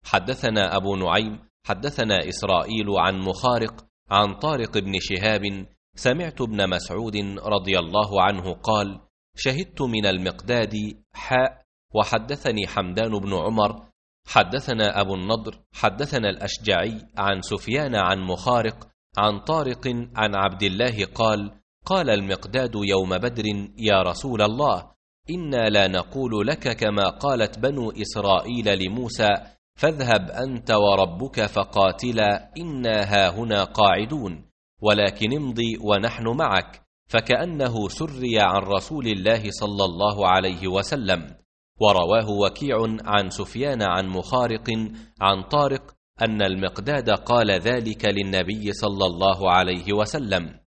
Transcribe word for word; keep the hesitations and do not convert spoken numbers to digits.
حدثنا أبو نعيم حدثنا إسرائيل عن مخارق عن طارق بن شهاب سمعت ابن مسعود رضي الله عنه قال: شهدت من المقداد حاء. وحدثني حمدان بن عمر حدثنا أبو النضر حدثنا الأشجعي عن سفيان عن مخارق عن طارق عن عبد الله قال: قال المقداد يوم بدر: يا رسول الله، إنا لا نقول لك كما قالت بنو إسرائيل لموسى: فاذهب أنت وربك فقاتلا إنا هاهنا قاعدون، ولكن امضي ونحن معك. فكأنه سري عن رسول الله صلى الله عليه وسلم. ورواه وكيع عن سفيان عن مخارق عن طارق أن المقداد قال ذلك للنبي صلى الله عليه وسلم.